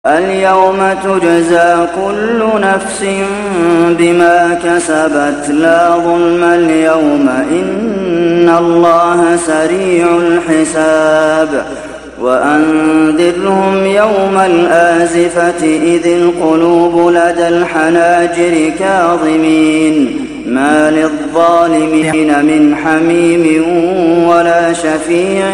اليوم تجزى كل نفس بما كسبت لا ظلم اليوم إن الله سريع الحساب وأنذرهم يوم الآزفة إذ القلوب لدى الحناجر كاظمين ما للظالمين من حميم ولا شفيع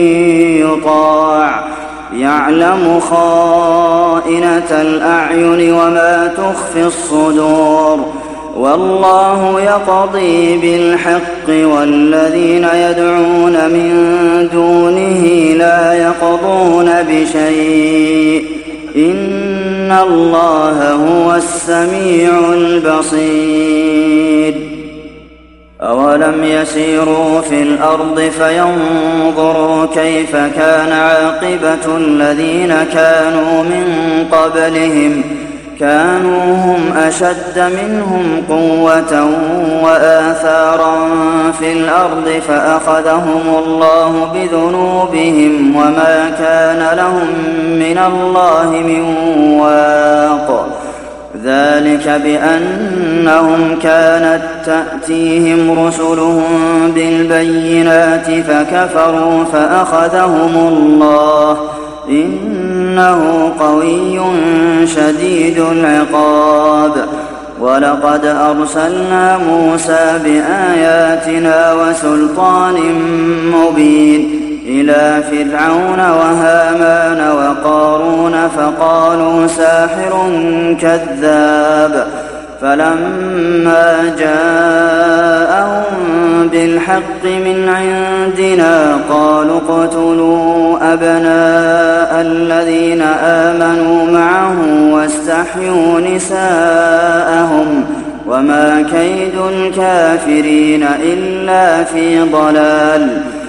يطاع يعلم خائنة الأعين وما تخفي الصدور والله يقضي بالحق والذين يدعون من دونه لا يقضون بشيء إن الله هو السميع البصير أولم يسيروا في الأرض فينظروا كيف كان عاقبة الذين كانوا من قبلهم كانوا هم أشد منهم قوة وآثارا في الأرض فأخذهم الله بذنوبهم وما كان لهم من الله من واق ذلك بأنهم كانت تأتيهم رسلهم بالبينات فكفروا فأخذهم الله إنه قوي شديد العقاب ولقد أرسلنا موسى بآياتنا وسلطان مبين إلى فرعون وهامان وقارون فقالوا ساحر كذاب فلما جاءهم بالحق من عندنا قالوا اقتلوا أبناء الذين آمنوا معه واستحيوا نساءهم وما كيد الكافرين إلا في ضلال